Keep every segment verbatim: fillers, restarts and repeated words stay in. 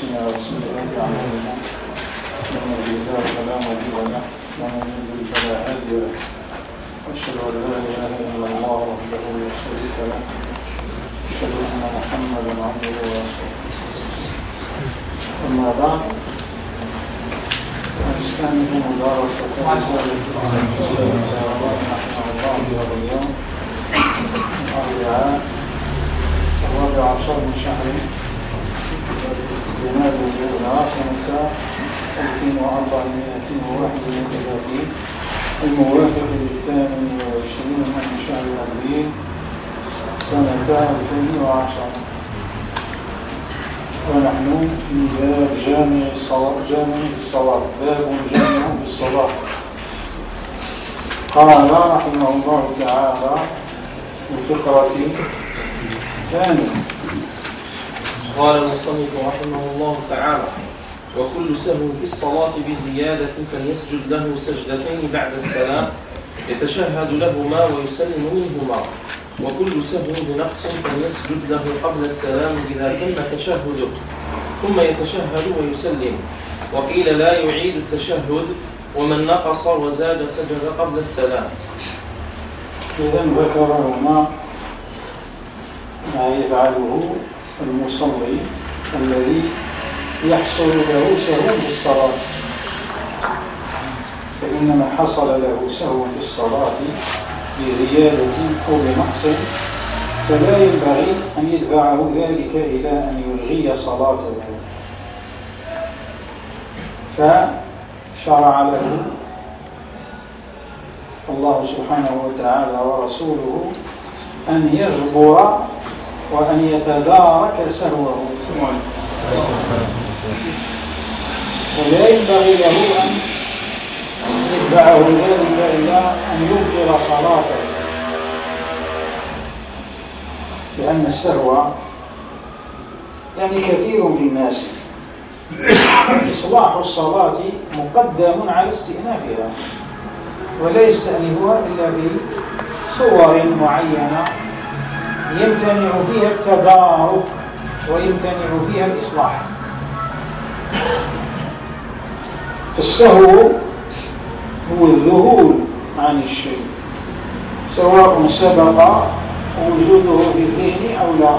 أنفسنا وسيئات أعمالنا من يهده الله فلا مضل له ومن يضلل فلا هادي له وأشهد أن لا إله إلا الله وحده لا شريك له وأشهد أن محمدا عبده ورسوله. أما بعد فنستأنف مدارسة رسالة رحمه الله في اليوم الأربعاء الرابع عشر من شهر جماد الأولى سنة ألفين وأربعمائة وواحد وثلاثين الموافق للثامن والعشرين من شهر أبريل سنة ألفين وعشرة، ونحن في باب جامع الصلاة جامع الصلاة باب جامع بالصلاة. قال رحمه الله تعالى الفقرة ثانية. قال المصنف رحمه الله تعالى: وكل سهو في الصلاة بزيادة فليسجد له سجدتين بعد السلام يتشهد لهما ويسلم منهما، وكل سهو بنقص فليسجد له قبل السلام إذا تم تشهده ثم يتشهد ويسلم. وقيل لا يعيد التشهد، ومن نقص وزاد سجد قبل السلام. إذن ذكر هنا ما يفعله المصلي الذي يحصل له سهو في الصلاة، فإن من حصل له سهو في الصلاة بزيادة أو بنقص فلا ينبغي أن يدفعه ذلك إلى أن يلغي صلاته، فشرع له الله سبحانه وتعالى ورسوله أن يجبر وأن يتدارك سهوه، ولا ينبغي له أن يدفعه ذلك إلى أن يبطل صلاته، لأن السهو يعني كثير في الناس إصلاح الصلاة مقدم على استئنافها، ولا يستأنفها إلا بصور معينة يمتنع فيها التدارك ويمتنع فيها الإصلاح. السهو هو الذهول عن الشيء سواء سبق وجوده في الذهن أو لا.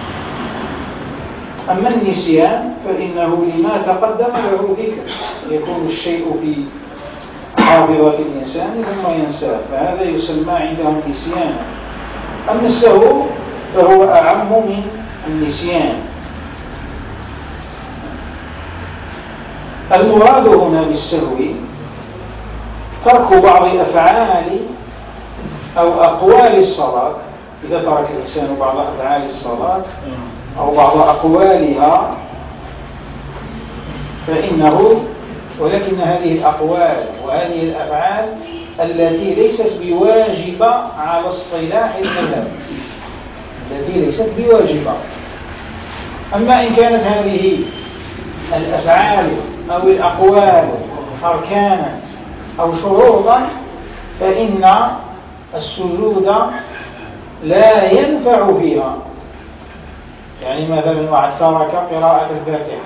أما النسيان فإنه لما تقدم له ذكر، يكون الشيء في حافظة الإنسان ثم ينساه، فهذا يسمى عندهم نسيانا. أما السهو فهو أعم من النسيان. المراد هنا بالسهو ترك بعض أفعال أو أقوال الصلاة، إذا ترك الإنسان بعض أفعال الصلاة أو بعض أقوالها فإنه، ولكن هذه الأقوال وهذه الأفعال التي ليست بواجبة على اصطلاح المذهب، التي ليست بواجبة. أما إن كانت هذه الأفعال أو الأقوال أركانا أو شروطا فإن السجود لا ينفع فيها. يعني مثلا واحد ترك قراءة الفاتحة،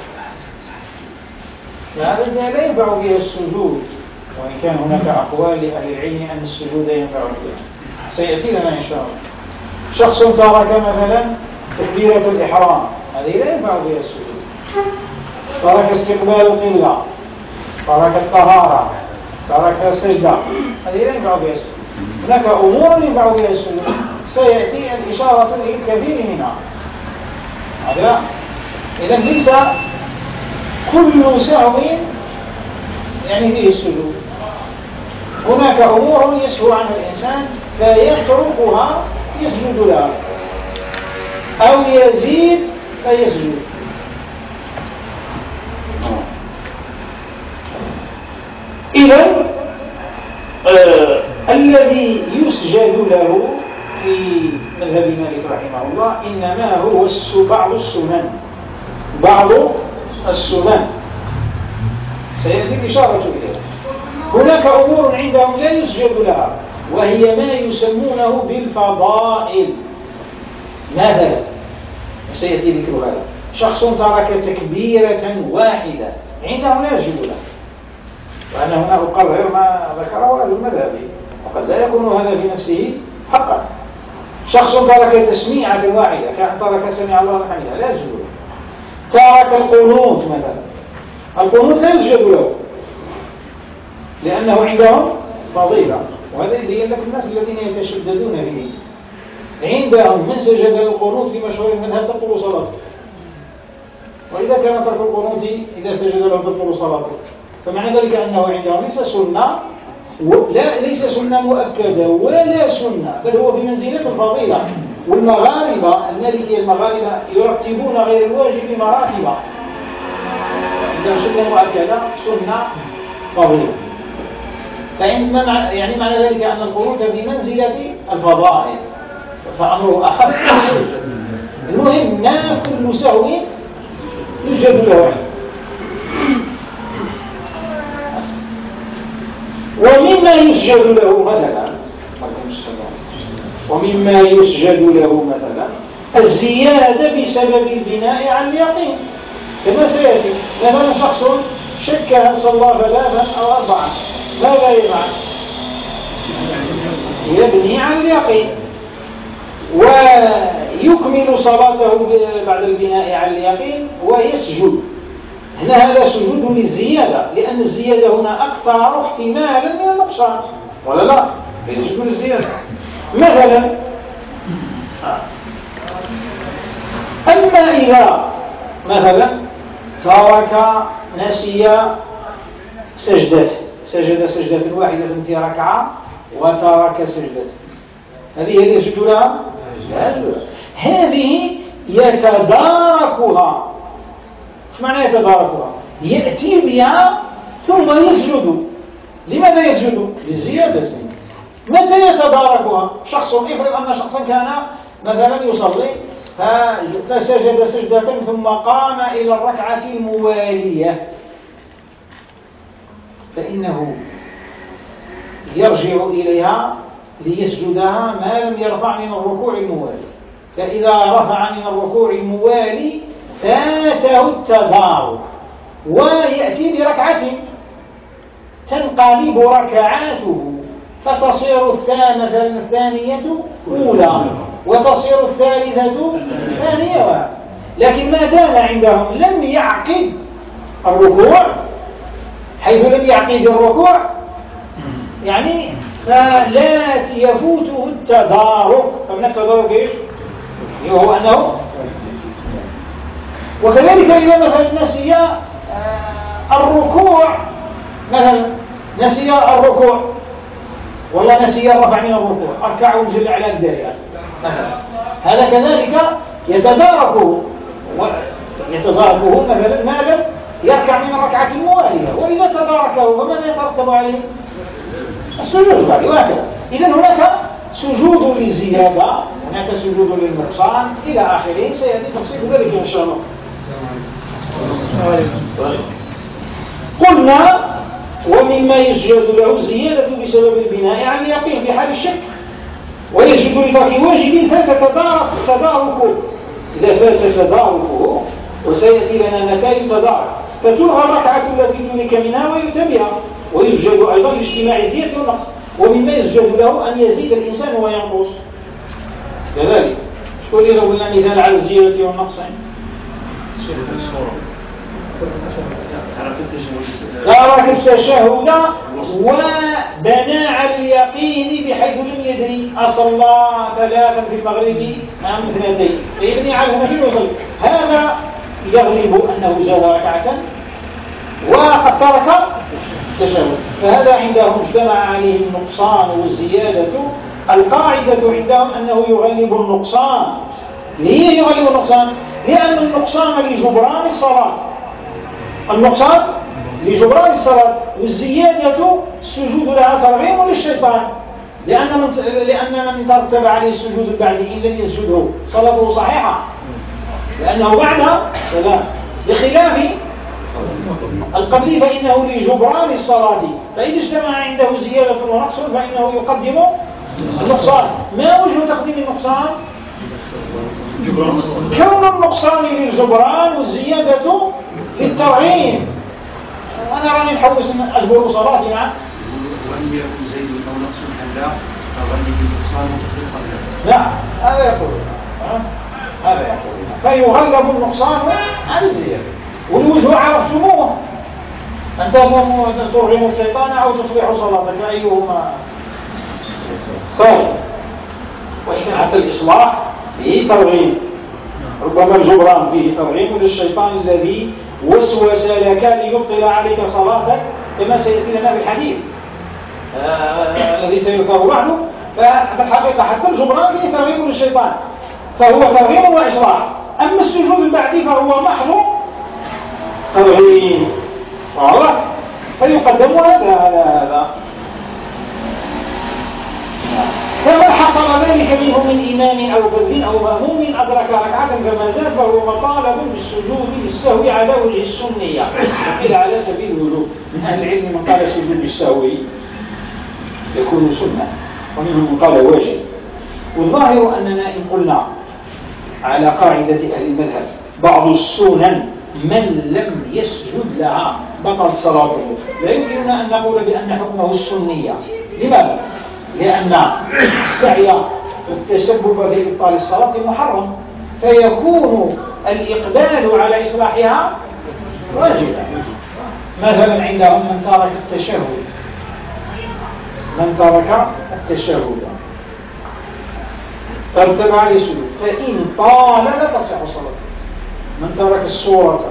فهذا لا ينفع فيها السجود، وإن كان هناك أقوال لأهل العلم أن السجود ينفع فيها، سيأتي لنا إن شاء الله. شخص ترك مثلا تكبيرة الإحرام، هذه لا ينفع فيها السجود. ترك استقبال القبلة، ترك الطهارة، ترك سجدة، هذه لا ينفع فيها السجود. هناك أمور ينفع فيها السجود سيأتي الإشارة إلى الكثير منها. هذا إذا ليس كل سهو يعني فيه السجود، هناك أمور يسهو عنها الإنسان فيتركها يسجد لها، أو يزيد فيسجد. إذن آه الذي يسجد له في مذهب مالك رحمه الله إنما هو بعض السنن، بعض السنن سيأتي الإشارة إليها. هناك أمور عندهم لا يسجد لها، وهي ما يسمونه بالفضائل، مثلا سيأتي ذكر هذا. شخص ترك تكبيرة واحدة عنده لا يسجد له، وأن هنا أقرر ما ذكره أهل المذهب، وقد لا يكون هذا في نفسه حقا. شخص ترك تسميعة واحدة كان ترك سمع الله لمن حمده لا يسجد له. ترك القنوت مثلا، القنوت لا يسجد له لأنه عندهم فضيلة، وهذا يبين لك الناس الذين يتشددون فيه عندهم من سجد القنوت في مشهور المذهب تبطل صلاته، وإذا كان ترك القنوت إذا سجد له تبطل صلاته، فمعنى ذلك أنه عندهم ليس سنة، لا ليس سنة مؤكدة ولا سنة، بل هو بمنزلة الفضيلة. والمغاربة المالكية المغاربة يرتبون غير الواجب مراتب، عندهم سنة مؤكدة سنة فضيلة، فإن يعني معنى ذلك أن القنوت بمنزلة الفضائل، فأمره أخف. المهم ما كل سهو يوجد له. ومما يسجد له مثلا ومما يسجد له مثلا الزيادة بسبب البناء على اليقين، كما سيأتي. مثلا شخص شك هل صلى ثلاثا أو أربعا، ماذا يفعل؟ يبني على اليقين ويكمل صلاته بعد البناء على اليقين ويسجد. هنا هذا سجود للزيادة، لأن الزيادة هنا أكثر احتمالا من النقصان، ولا لا؟ يسجد للزيادة. مثلا أما إذا مثلا ترك نسي سجدة سجد سجدة واحدة في ركعة وترك سجدة، هذه هي يسجد لها؟ هذه يتداركها. ايش معنى يتداركها؟ يأتي بها ثم يسجد. لماذا يسجد؟ للزيادة. متى يتداركها؟ شخص افرض أن شخصا كان مثلا يصلي فسجد سجدة ثم قام إلى الركعة الموالية، فإنه يرجع إليها ليسجدها ما لم يرفع من الركوع الموالي، فإذا رفع من الركوع الموالي فاته التدارك ويأتي بركعة تنقلب ركعاته فتصير الثانية أولى وتصير الثالثة ثانية. لكن ما دام عندهم لم يعقد الركوع، حيث لم يعقد الركوع يعني فلا يفوته التدارك. فمن التدارك ايش؟ هو أنه وكذلك إذا مثلا نسي الركوع، مثلا نسي الركوع ولا نسي الرفع من الركوع، أركع وانزل على الدائرة مثلا، هذا كذلك يتداركه يتداركه مثلا ما لم يركع من الركعة الموالية، وإذا تداركه فماذا يترتب عليه؟ السجود بعد وهكذا. إذن هناك سجود للزيادة، هناك سجود للنقصان إلى آخره، سيأتي تفصيل ذلك إن شاء الله. قلنا ومما يسجد له الزيادة بسبب البناء على اليقين في حال الشك، ويسجد لترك واجب فات تداركه. إذا فات تداركه وسيأتي لنا نتائج تدارك، فتلغى الركعة التي تدرك منها ويتبعها، ويسجد أيضا لاجتماع الزيادة والنقص. ومما يسجد له أن يزيد الإنسان وينقص كذلك. شكون إذا قلنا مثال على الزيادة والنقص؟ ترك التشهد وبنى على اليقين بحيث لم يدري أصلى ثلاثا في المغرب أم اثنتين، فيبني على المشي ويصلي. هذا يغلب أنه زاد ركعة وقد ترك التشهد، فهذا عندهم اجتمع عليه النقصان والزيادة. القاعدة عندهم أنه يغلب النقصان. ليه يغلب النقصان؟ لأن النقصان لجبران الصلاة، النقصان لجبران الصلاة، والزيادة السجود لها ترغيم للشيطان، لأن من لأن من ترتب عليه السجود البعدي إن لم يسجده صلاته صحيحة، لأنه بعد سلام، بخلاف القبلي فإنه لجبران الصلاة، فإذا اجتمع عنده زيادة ونقص فإنه يقدم النقصان. ما وجه تقديم النقصان؟ كون النقصان للجبران والزيادة للترغيب. أنا راني نحوس أجبر صلاتي. نعم. وأن يكون زيد أو نقص حلا فغني بالنقصان متفقا. نعم هذا يقول هذا يقول فيغلب النقصان عن الزيادة. والوجه عرفتموه، أن ترغموا الشيطان أو تصلحوا صلاتك، أيهما؟ طيب، وإن كان حتى الإصلاح فيه ترغيب، ربما الجبران فيه ترغيب للشيطان الذي وسوس لك ليبطل عليك صلاتك، كما سيأتي لنا بالحديث آه الذي سيذكر بعده. فالحقيقة حتى الجبران فيه ترغيب للشيطان، فهو ترغيب وإصلاح. أما السجود البعدي فهو محض ترغيب، واضح؟ فيقدم هذا على هذا. فمن حصل ذلك منه من إمام أو فذ أو مأموم أدرك ركعة فما زاد فهو مطالب بالسجود للسهو على وجه السنية، وقيل على سبيل الوجوب. من أهل العلم من قال السجود بالسهو يكون سنة، ومنهم من قال واجب. والظاهر أننا إن قلنا على قاعدة أهل المذهب بعض السنن من لم يسجد لها بطلت صلاته، لا يمكننا أن نقول بأن حكمه السنية. لماذا؟ لأن السعي والتسبب في إبطال الصلاة محرم، فيكون الإقبال على إصلاحها واجبا. مثلا عندهم من ترك التشهد من ترك التشهد ترتب عليه السجود، فإن طال لا تصح صلاته. من ترك السورة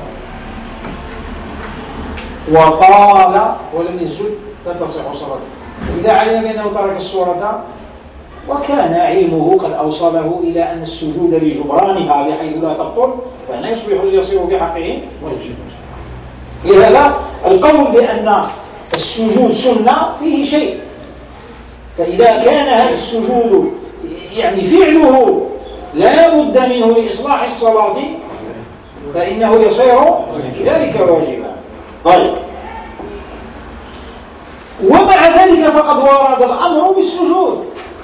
وطال ولم يسجد لا تصح صلاته. إذا علم بأنه ترك السورة وكان علمه قد أوصله إلى أن السجود لجبرانها بحيث لا تبطل، فإنه يصبح يصير بحقه واجبا. لهذا القول بأن السجود سنة فيه شيء. فإذا كان هذا السجود يعني فعله لا بد منه لإصلاح الصلاة فإنه يصير ذلك واجبا. طيب، ومع ذلك فقد ورد الأمر بالسجود،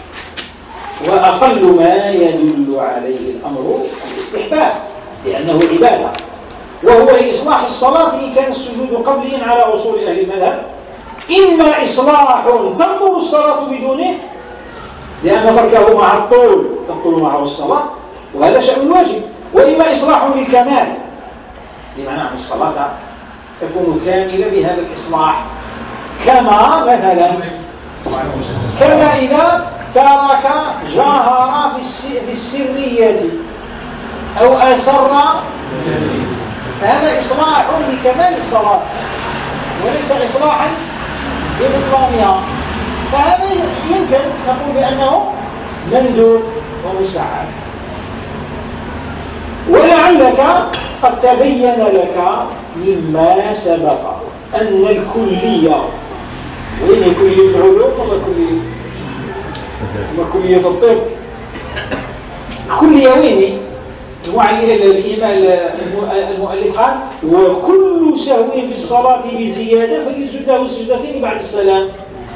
وأقل ما يدل عليه الأمر الاستحباب لأنه عبادة، وهو لإصلاح الصلاة إن كان السجود قبليا على أصول أهل المذهب. إما إصلاح تبطل الصلاة بدونه لأن تركه مع الطول تبطل معه الصلاة وهذا شأن الواجب، وإما إصلاح للكمال لمعنى أن الصلاة تكون كاملة بهذا الإصلاح، كما مثلا كما إذا ترك جاهر في السرية أو أسر، هذا إصلاح لكمال الصلاة وليس إصلاحا لبطلانها، فهذا يمكن نقول بأنه مندوب ومستحب. ولعلك قد تبين لك مما سبق أن الكلية، وين كلية العلوم ولا كلية ولا كلية الطب؟ كلية وين؟ وعلي المؤلف قال وكل سهو في الصلاة بزيادة فليسجد له سجدتين بعد السلام.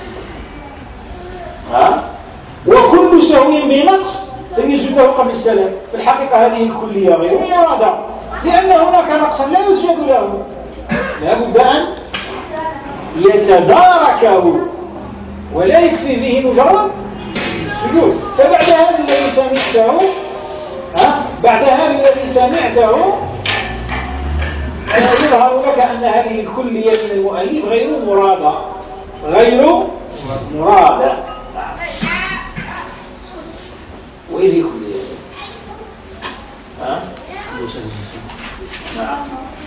ها؟ وكل سهو بنقص فليسجد له قبل السلام. في الحقيقة هذه الكلية غير مرادة، لأن هناك نقصا لا يسجد له، لا بد أن يتداركه ولا يكفي به مجرد سجود. فبعد هذا الذي سمعته ها بعد هذا الذي سمعته يظهر لك أن هذه الكلية من المؤلف غير مرادة غير مرادة. وإيه كلية؟ ها؟ نعم.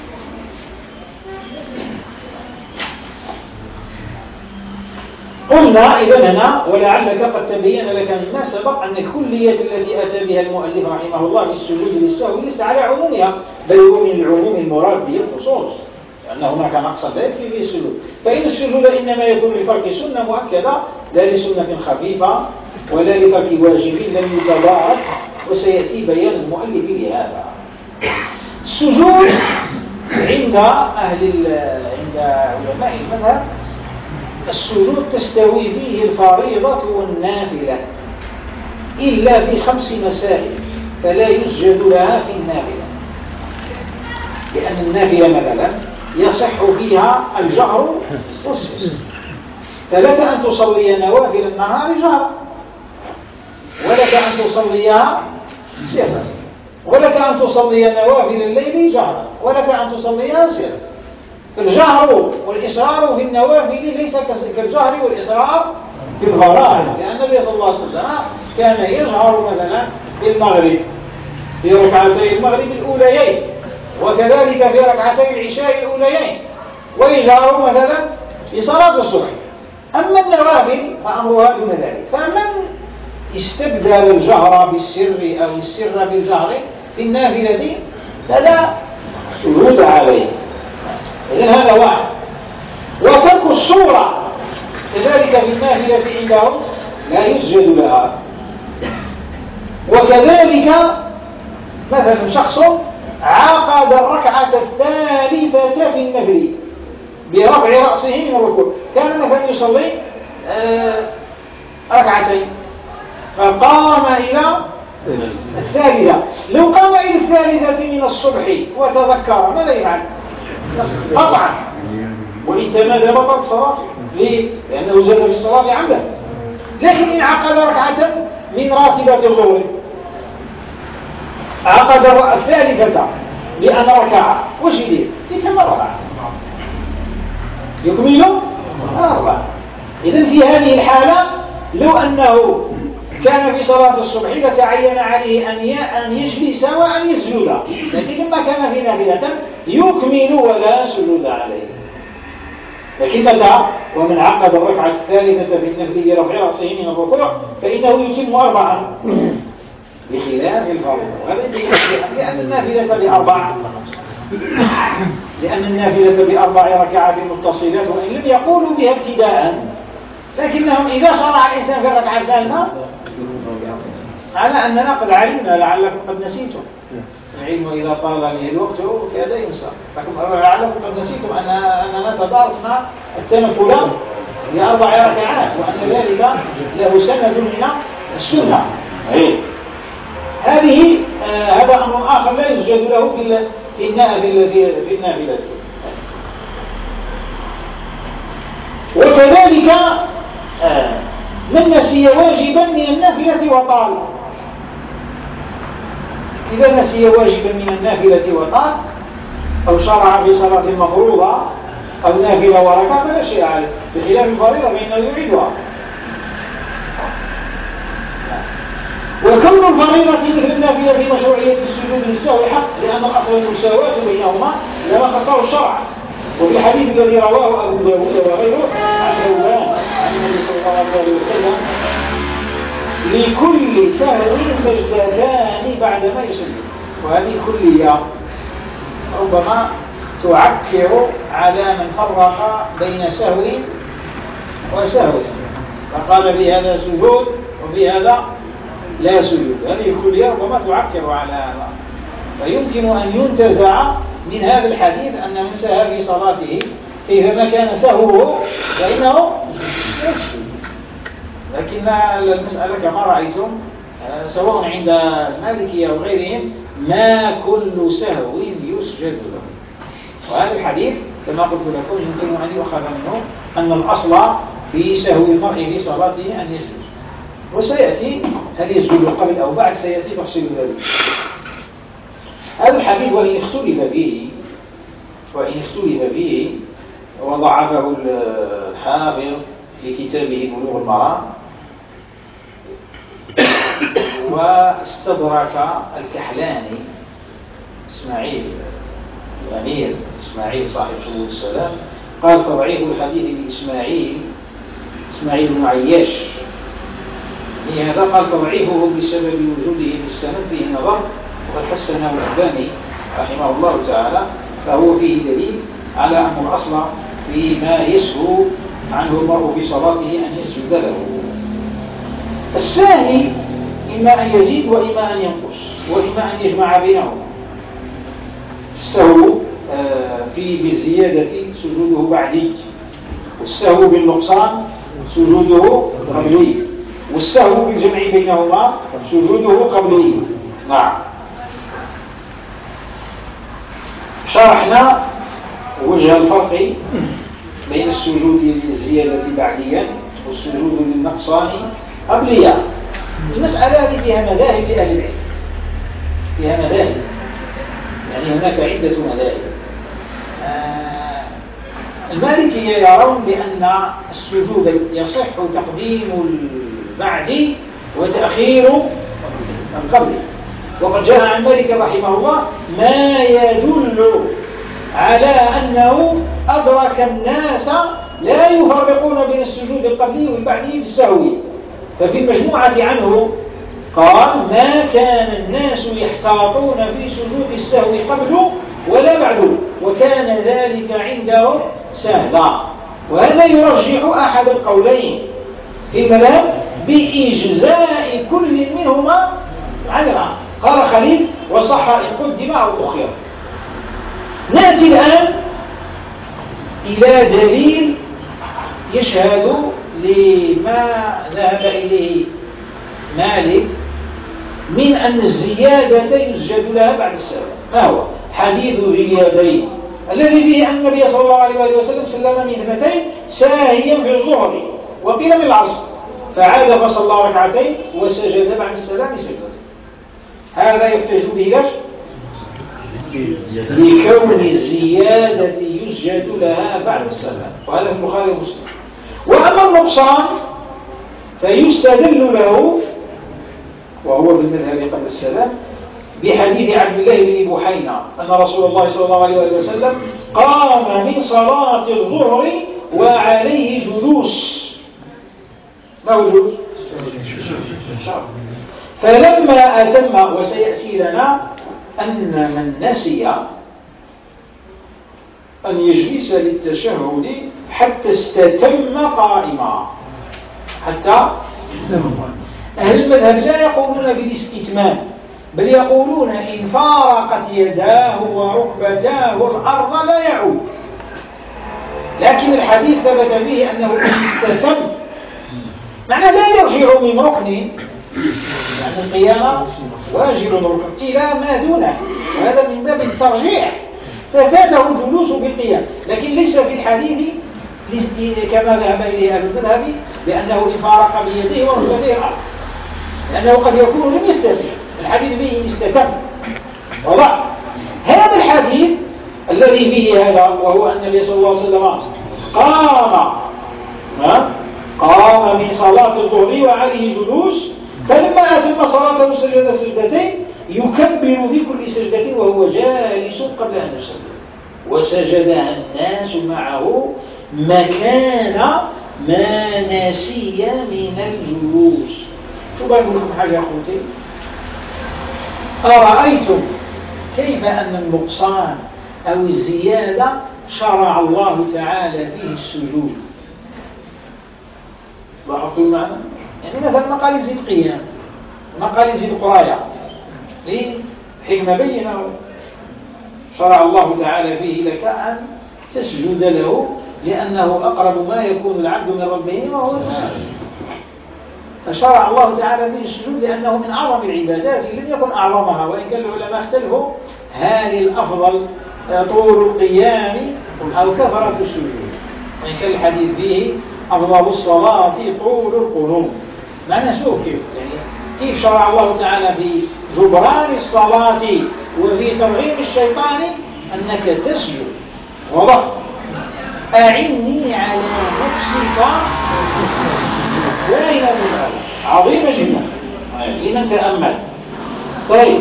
قلنا إذن هنا ولعلك قد تبين لك مما سبق أن الكلية التي أتى بها المؤلف رحمه الله للسجود للسهو ليس على عمومها، بل هو من العموم المراد به الخصوص، لأن هناك نقصا لا يكفي به السجود. فإن السجود إنما يكون لترك سنة مؤكدة لا لسنة خفيفة ولا لترك واجب لم يتضاعف، وسيأتي بيان المؤلف لهذا. السجود عند أهل عند علماء المذهب السجود تستوي فيه الفريضة والنافلة إلا في خمس مسائل. فلا يسجد لها في النافلة، لأن النافلة مثلا يصح فيها الجهر والسر، فلك أن تصلي نوافل النهار جهرا، ولك أن تصليها سرا، ولك أن تصلي نوافل الليل جهرا، ولك أن تصليها سرا. الجهر والإصرار في النوافل ليس كالجهر والإصرار في الفرائض، لأن النبي صلى الله عليه وسلم كان يجهر مثلا في المغرب في ركعتي المغرب الأوليين، وكذلك في ركعتي العشاء الأوليين، ويجهر مثلا في صلاة الصبح. أما النوافل فأمرها دون ذلك، فمن استبدل الجهر بالسر أو السر بالجهر في النافلة فلا سجود عليه. إذن هذا واحد. وترك الصورة كذلك في النافلة عندهم لا يسجد لها. وكذلك مثلا شخص عقد الركعة الثالثة في النفل برفع رأسه من الركوع، كان مثلا يصلي آه ركعتين فقام إلى الثالثة، لو قام إلى الثالثة من الصبح وتذكر ماذا يفعل؟ قطعا، وإن تمادى بطل صلاته. ليه؟ لأنه زاد في الصلاة عمدا. لكن إن عقد ركعة من راتبة الظهر، عقد الثالثة لأن ركع، وش يدير؟ يتم ركعة يكمل أربعة. إذن في هذه الحالة لو أنه كان في صلاة الصبح لتعين عليه أن يجلس وأن يسجد، لكن لما كان في نافلة يكمل ولا سجود عليه. لكن متى ومن عقد الركعة الثالثة في النفل برفع رأسه من الركوع فإنه يتم أربعا بخلاف الفريضة. وهذا لأن النافلة بأربع لأن النافلة بأربع ركعات متصلات، وإن لم يقولوا بها ابتداء، لكنهم إذا شرع الإنسان في الركعة الثالثة على أننا قد علمنا لعلكم قد نسيتم، العلم إذا طال به الوقت كاد ينسى، لكم لعلكم قد نسيتم أن أننا تدارسنا التنفل لأربع ركعات، وأن ذلك له سند من السنة. هذه آه هذا أمر آخر لا يسجد له في في النافلة. وكذلك آه من نسي واجبا من النافلة وطال، إذا نسي واجبا من النافلة وطال أو شرع في صلاة مفروضة أو نافلة وركعة فلا شيء عليه، بخلاف الفريضة فإنه يعيدها. وكون الفريضة مثل النافلة في مشروعية السجود للسهو حق، لأن الأصل المساواة بينهما لما خصه الشرع. وفي الحديث الذي رواه أبو داود وغيره عن ثوبان عن النبي صلى الله عليه وسلم لكل سهو سجدتان بعدما يسجد، وهذه كلية ربما تعكر على من فرق بين سهو وسهو، فقال بهذا سجود وبهذا لا سجود. هذه كلية ربما تعكر على هذا، فيمكن أن ينتزع من هذا الحديث أن من سهى في صلاته كيفما كان سهوه فإنه يسجد. لكن المسألة كما رأيتم سواء عند المالكية أو غيرهم ما كل سهو يسجد له. وهذا الحديث كما قلت لكم يمكن أن يؤخذ منه أن الأصل في سهو المرء في صلاته أن يسجد، وسيأتي هل يسجد قبل أو بعد سيأتي تفصيل ذلك. هذا الحديث وإن اختلف فيه وإن اختلف فيه وضعفه الحافظ في كتابه بلوغ المرام، واستدرك الكحلاني إسماعيل الأمير إسماعيل صاحب شهود السلام قال تضعيف الحديث لإسماعيل إسماعيل بن عياش، لهذا قال تضعيفه بسبب وجوده في السند فيه نظر، وقد حسنه الألباني رحمه الله تعالى، فهو فيه دليل على أن الأصل فيما يسهو عنه المرء في صلاته أن يسجد له. الثاني إما أن يزيد وإما أن ينقص وإما أن يجمع بينهما. السهو في بالزيادة سجوده بعدي، والسهو بالنقصان سجوده قبلي، والسهو بالجمع بينهما سجوده قبلي. نعم. شرحنا وجه الفرق بين السجود للزيادة بعديا والسجود للنقصان قبليا. المسألة هذه فيها مذاهب لأهل العلم، فيها مذاهب، يعني هناك عدة مذاهب. آه المالكية يرون بأن السجود يصح تقديم البعد وتأخير القبل، وقد جاء عن مالك رحمه الله ما يدل على أنه أدرك الناس لا يفرقون بين السجود القبلي والبعدي بالسهو. ففي المجموعة عنه قال ما كان الناس يحتاطون في سجود السهو قبل ولا بعد، وكان ذلك عنده سهلا. وهذا يرجح أحد القولين في المذهب بإجزاء كل منهما عن الآخر. قال خليل وصح إن قدم أو أخر. نأتي الآن إلى دليل يشهد لما ذهب إليه مالك من أن الزيادة يسجد لها بعد السلام. ما هو؟ حديث ذي اليدين الذي فيه أن النبي صلى الله عليه وسلم سلم من اثنتين ساهيا في الظهر وقيل من العصر، فعاد فصلى ركعتين وسجد بعد السلام سجدتين. هذا يحتج به ليش؟ لكون الزيادة يسجد لها بعد السلام، وهذا في البخاري ومسلم. وأما النقصان فيستدل له وهو بالمذهب قبل السلام بحديث عبد الله بن بحينة أن رسول الله صلى الله عليه وسلم قام من صلاة الظهر وعليه جلوس. ما هو جلوس؟ فلما أتم، وسيأتي لنا أن من نسي أن يجلس للتشهد حتى استتم قائما، حتى أهل المذهب لا يقولون بالاستتمام، بل يقولون إن فارقت يداه وركبتاه الأرض لا يعود. لكن الحديث ثبت فيه أنه استتم، معنى لا يرجع من ركن، يعني القيامة واجب الركن إلى ما دونه، وهذا من باب الترجيح، ففاته الجلوس بالقيام. لكن ليس في الحديث كما ذهب إليه أهل المذهب لأنه إن فارق بيده وركبتيه الأرض، لأنه قد يكون لم يستطيع. الحديث به إن استتم وضع. هذا الحديث الذي فيه هذا وهو أن النبي صلى الله عليه وسلم قام قام من صلاة الظهر وعليه جلوس، فلما أتم صلاته سجد سجدتين يكبر في كل سجدة وهو جالس قبل أن يسجد، وسجدها الناس معه مكان ما نسي من الجلوس. شو بقول لكم حاجة يا أخوتي؟ أرأيتم كيف أن النقصان أو الزيادة شرع الله تعالى فيه السجود؟ لاحظتوا معنا؟ يعني مثلا ما قال يزيد قيام، ما قال يزيد قراية، ليه؟ حكمة بينة شرع الله تعالى فيه لك أن تسجد له لأنه أقرب ما يكون العبد من ربه وهو ساجد. فشرع الله تعالى فيه السجود لأنه من أعظم العبادات لم يكن أعظمها، وإن كان العلماء اختلفوا هل الأفضل طول القيام أو كثرة السجود، وإن كان الحديث فيه أفضل الصلاة طول القنوت. معنى شوف كيف يعني كيف شرع الله تعالى في جبران الصلاة وفي ترغيب الشيطان أنك تسجد. وضع أعني على نفسك وإلى بالآية عظيمة جدا لنتأمل. طيب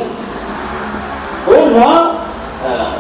قلنا آه.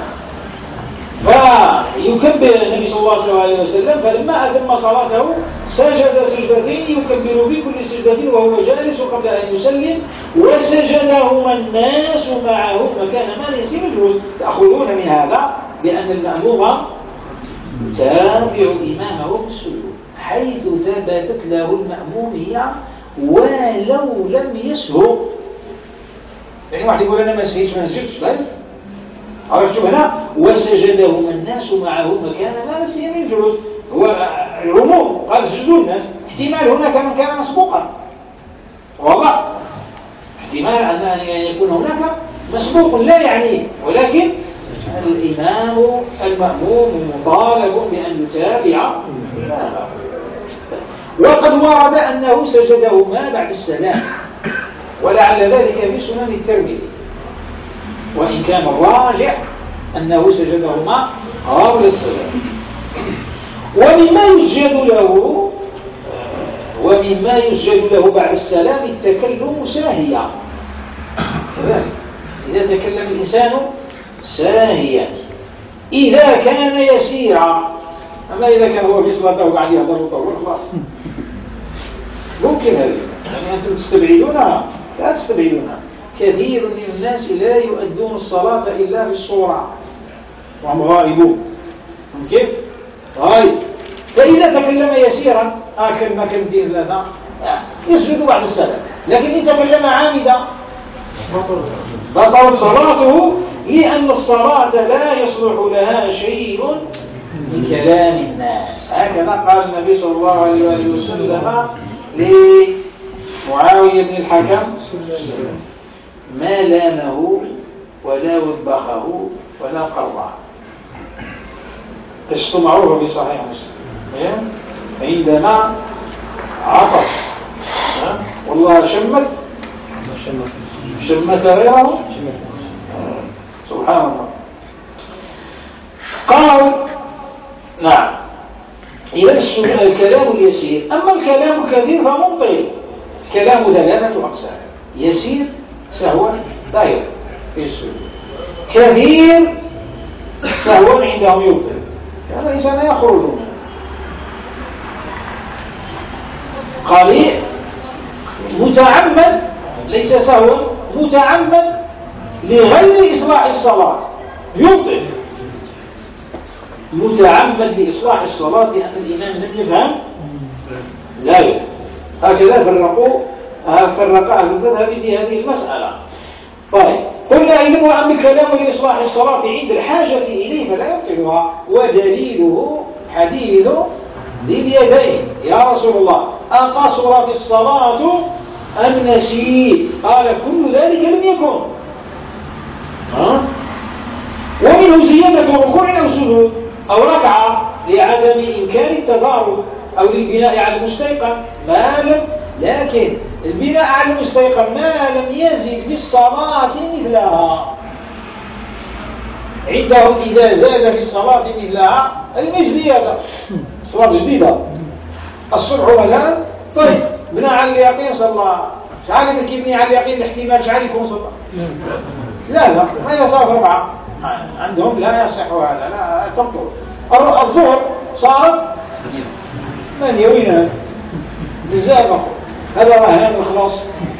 فيكبر النبي صلى الله عليه وسلم فلما أتم صلاته سجد سجدتين يكبر في كل سجدة وهو جالس قبل أن يسلم، وسجدهما الناس معه مكان ما يسير الجلوس. تأخذون من هذا بأن المأموم تابع إمامه في السجود حيث ثبتت له المأمومية ولو لم يسهو. يعني واحد يقول أنا ما سهيتش ما سجدتش، طيب عرفتوا هنا وسجدهما الناس معه مكان ما نسي من الجلوس. هو العموم قال سجدوا الناس، احتمال هناك من كان مسبوقا، والله احتمال أن يكون هناك مسبوق لا يعنيه، ولكن الإمام المأموم مطالب بأن يتابع إمامه. وقد ورد أنه سجدهما بعد السلام، ولعل ذلك في سنن الترمذي، وإن كان الراجح أنه سجدهما قبل السلام. ومما يسجد له ومما يسجد له بعد السلام التكلم ساهيا، إذا تكلم الإنسان ساهيا إذا كان يسيرا. أما إذا كان هو في صلاته وبعد يهضر وطول خلاص ممكن هذا، يعني أنتم تستبعدونها؟ لا تستبعدونها. كثير من الناس لا يؤدون الصلاة إلا بالصورة وهم غائبون. كيف؟ طيب، فإذا تكلم يسيرا آكل ما كلمتين ثلاثة يسجد بعد السلام، لكن إن تكلم عامدا بطلت صلاته، لأن الصلاة لا يصلح لها شيء من كلام الناس. هكذا قال النبي صلى الله عليه وآله وسلم لمعاوية بن الحكم: ما لامه ولا وبخه ولا قرضه. قصة معروفة في صحيح مسلم، عندما عطس والله شمت شمت غيره، سبحان الله. قال: نعم، إذا الكلام اليسير. أما الكلام الكثير فمبطل. الكلام ثلاثة أقسام: يسير سهوا دائر في السجود، كثير سهوا عندهم يبطل، هذا الإنسان يخرج منه. قليل متعمد ليس سهوا، متعمد لغير إصلاح الصلاة يبطل. متعمد لإصلاح الصلاة لأن الإمام لم يفهم لا يفهم. هكذا فرقوا فرق أهل المذهب في هذه المسألة. طيب، قلنا إذن وأما الكلام لإصلاح الصلاة عند الحاجة إليه فلا يبطلها، ودليله حديث ذي اليدين: يا رسول الله أقصر في الصلاة أم نسيت؟ قال: كل ذلك لم يكن. ها؟ ومنه زيادة ركوع أو سجود أو ركعة لعدم إمكان التضارب، أو للبناء على المستيقن ما لم لكن البناء على المستيقن ما لم يزد في الصلاة مثلها. عندهم إذا زاد في الصلاة مثلها المش زيادة، صلاة جديدة الصبح مثلا، طيب بناء على اليقين صلى، شعال يمكن يبني على اليقين الاحتمال شعال يكون صلى؟ لا لا، ما إذا صار أربعة عندهم لا يصح هذا، لا تبطل. الظهر صارت من يوينها جزاء، هذا رهان الخلاص.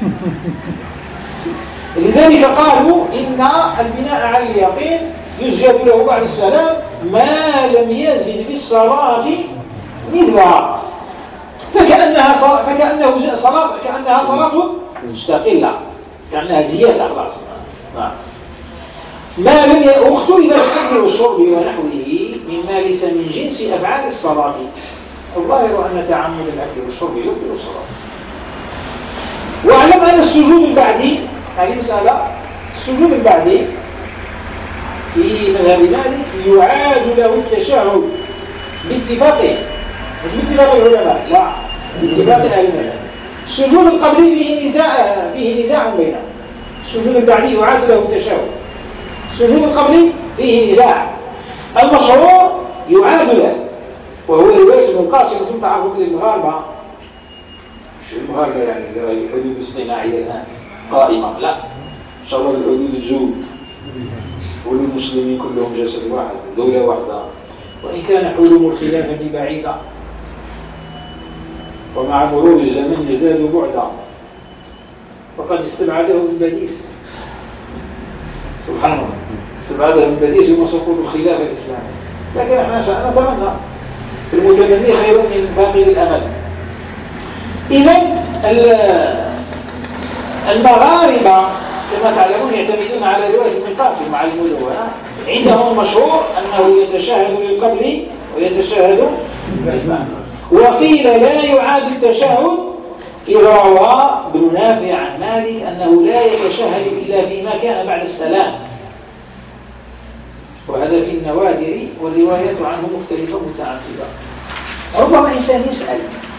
لذلك قالوا إن البناء على اليقين يسجد له بعد السلام ما لم يزد في الصلاة مثلها، فكأنها صلاة فكأنه صلاة كأنها صلاة مستقلة، كأنها زيادة خلاص. ما لم يختلف الأكل والشرب ونحوه مما ليس من جنس أفعال الصلاة. الظاهر أن تعمد الأكل والشرب يبطل الصلاة. واعلم أن السجود البعدي، هذه مسألة، السجود البعدي في مذهب مالك يعاد له التشهد باتفاقه، مش باتفاق العلماء، لا باتفاق أهل المذهب. السجود القبلي فيه نزاع فيه نزاع بينهم. السجود البعدي يعاد له التشهد، السجود القبلي فيه نزاع. المشروع يعاد له، وهو رواية ابن القاسم كنت تعرف للمغاربة، مش المغاربة يعني الحدود الاصطناعية الآن قائمة، لا إن شاء الله الحدود الجود والمسلمين كلهم جسد واحد دولة واحدة، وإن كان حلم الخلافة بعيدة ومع مرور الزمن يزداد بعدا، وقد استبعده من باديس، سبحان الله، استبعده من باديس وسقوط الخلافة الإسلامية. لكن احنا نتمنى في المتمني خير من باقي الأمل. إذن المغاربة كما تعلمون يعتمدون على رواية ابن القاسم مع المدونة، عندهم المشهور أنه يتشهد للقبل ويتشهد للبعد، وقيل لا يعاد التشهد إذ روى ابن نافع عن مالك أنه لا يتشهد إلا فيما كان بعد السلام، وهذا في النوادر والروايات عنه مختلفة متعددة. ربما إنسان يسأل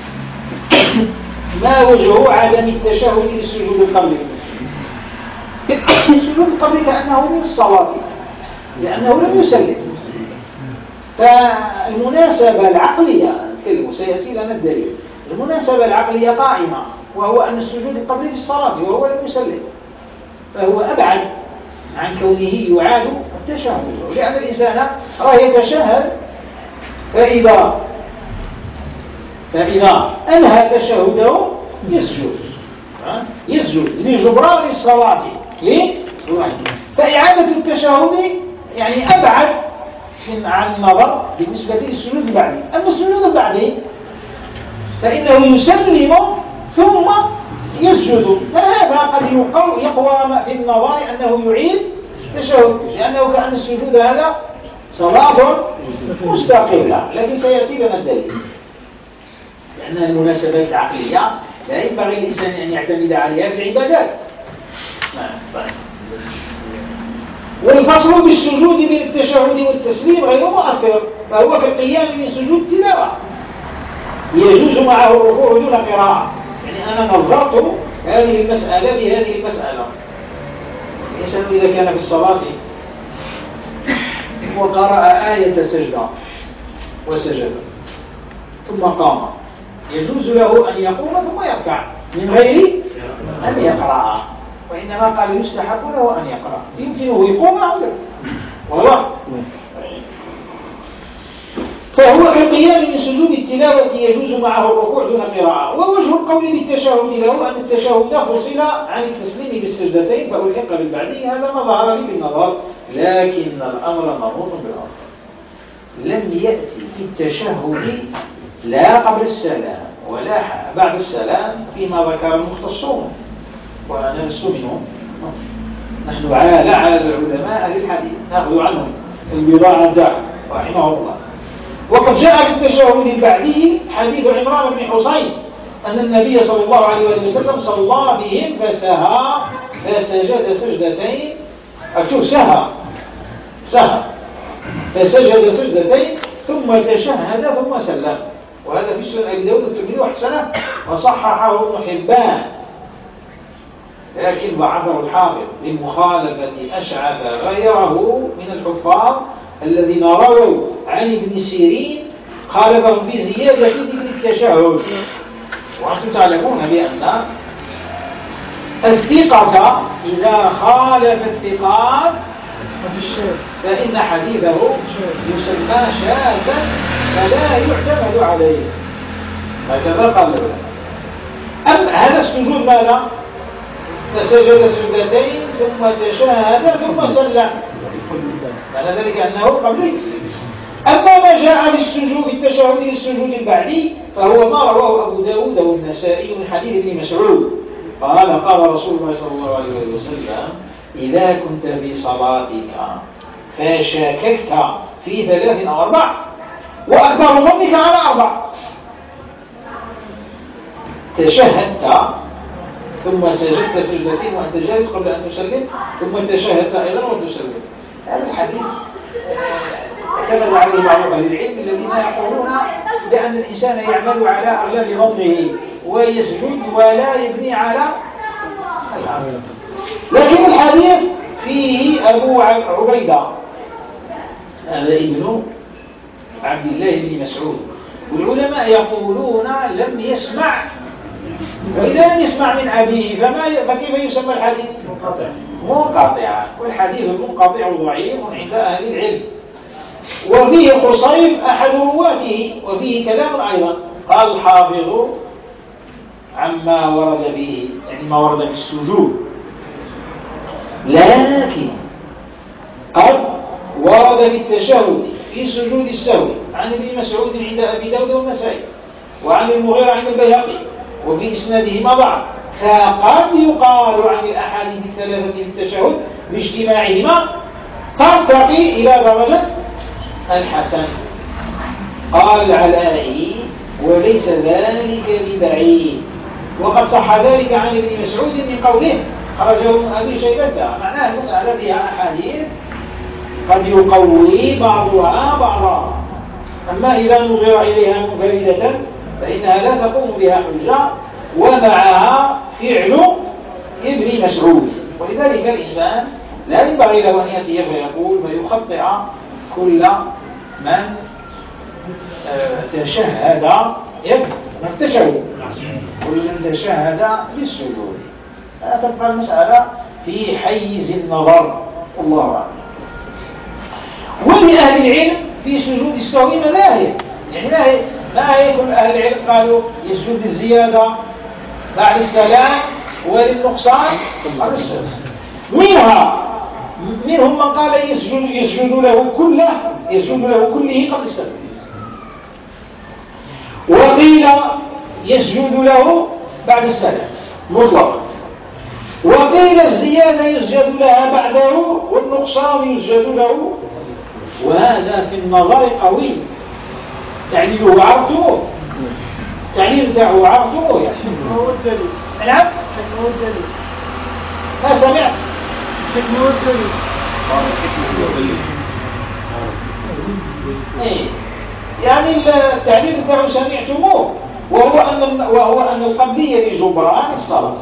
ما وجه عدم التشهد للسجود القبلي؟ السجود القبلي كأنه من الصلاة لأنه لم يسلم، فالمناسبة العقلية نتكلم سيأتي لنا الدليل. المناسبة العقلية قائمة، وهو أن السجود القبلي في الصلاة وهو لم يسلم، فهو أبعد عن كونه يعاد التشهد، لأن الإنسان راه يتشهد فإذا فإذا أنهى تشهده يسجد يسجد لجبران الصلاة ليه؟ فإعادة التشهد يعني أبعد عن النظر بالنسبة للسجود البعدي. أما السجود البعدي فإنه يسلم ثم يسجد، فهذا قد يقوى في النظر أنه يعيد تشهد، لأنه كأن السجود هذا صلاة مستقلة، لكن سيأتي لنا الدليل. لأن المناسبات العقلية لا ينبغي الإنسان أن يعتمد عليها في العبادات. والفصل بالسجود بين التشهد والتسليم غير مؤثر، فهو كالقيام من سجود تلاوة يجوز معه الركوع دون قراءة. يعني أنا نظرت هذه المسألة بهذه المسألة. الإنسان إذا كان في الصلاة وقرأ آية سجدة وسجد ثم قام، يجوز له أن يقوم ثم يركع من غير أن يقرأ، وإنما قال يستحب له أن يقرأ، يمكنه يقوم أو لا، واضح؟ فهو كالقيام من سجود التلاوة يجوز معه الركوع دون قراءة. ووجه القول بالتشهد له أن التشهد فصل عن التسليم بالسجدتين فألحق بالبعدي، هذا ما ظهر لي بالنظر، لكن الأمر منوط بالأمر. لم يأتي في التشهد لا قبل السلام ولا بعد السلام فيما ذكر المختصون، وأنا لست منهم، نحن على على العلماء أهل الحديث نأخذ عنهم البضاعة رحمه الله. وقد جاء في التشهد البعدي حديث عمران بن حسين أن النبي صلى الله عليه وسلم صلى بهم فسهى فسجد سجدتين، أكتب سهى سهى فسجد سجدتين ثم تشهد ثم سلم، وهذا في سنن أبي داود والترمذي وحسنه وصححه ابن حبان، لكن ضعفه الحافظ لمخالفة أشعث غيره من الحفاظ الذين رووا عن ابن سيرين خالفهم في زيادة ذكر التشهد. وأنتم تعلمون بأن الثقة إذا خالف الثقات فإن حديثه يسمى شاذا فلا يعتمد عليه، هكذا قال له. أم هذا السجود ماذا؟ فسجد سجدتين ثم تشهد ثم سلم، معنى ذلك أنه قبلي. أما ما جاء بالسجود التشهد للسجود البعدي فهو ما رواه أبو داود والنسائي من حديث ابن مسعود قال قال رسول الله صلى الله عليه وسلم إذا كنت في صلاتك فشككت في ثلاث أو أربع وأكبر ظنك على أربع، تشهدت ثم سجدت سجدتين وأنت جالس قبل أن تسلم ثم تشهدت أيضا وتسلم. هذا الحديث اعتمد عليه بعض أهل العلم الذين يقولون بأن الإنسان يعمل على أغلب ظنه ويسجد ولا يبني على الأمر، لكن الحديث فيه أبو عبيدة هذا ابن عبد الله بن مسعود، والعلماء يقولون لم يسمع، وإذا لم يسمع من أبيه فما فكيف يسمى الحديث منقطع؟ منقطع، والحديث المنقطع ضعيف عند أهل العلم. وفيه قصيب أحد رواته، وفيه كلام أيضا قال الحافظ عما ورد فيه، يعني ما ورد في السجود، لكن قد ورد في التشهد في سجود السهو عن ابن مسعود عند أبي داود والنسائي وعن المغيرة عند البيهقي وفي إسنادهما ضعف، فقد يقال عن الأحاديث الثلاثة في التشهد باجتماعهما ترتقي إلى درجة الحسن. قال العلائي وليس ذلك ببعيد، وقد صح ذلك عن ابن مسعود من قوله خرجه من أبي شيبة. معناه المسألة فيها أحاديث قد يقوي بعضها بعضا، أما إذا نظر إليها منفردة فإنها لا تقوم بها حجة، ومعها فعل ابن مسعود. ولذلك الإنسان لا ينبغي له أن يأتي فيقول ويخطئ كل من تشهد التشهد، كل من تشهد بالسجود. تبقى المسألة في حيز النظر، الله أعلم. ولأهل العلم في سجود السهو مذاهب، يعني ما هي ما هي كل أهل العلم قالوا يسجد الزيادة بعد السلام وللنقصان بعد السلام. منها منهم من قال يسجد يسجد له كله يسجد له كله قبل السلام، وقيل يسجد له بعد السلام مطلقا، وقيل الزيادة يسجد لها بعده والنقصان يسجد له. وهذا في النظر قوي. تعليله عرفتموه؟ تعليل بتاعه عرفتموه يعني؟ هو الدليل. نعم؟ هو الدليل. ما سمعت؟ هو الدليل. ايه يعني التعليل بتاعه سمعتموه، وهو أن وهو أن القبلية لجبران الصلاة،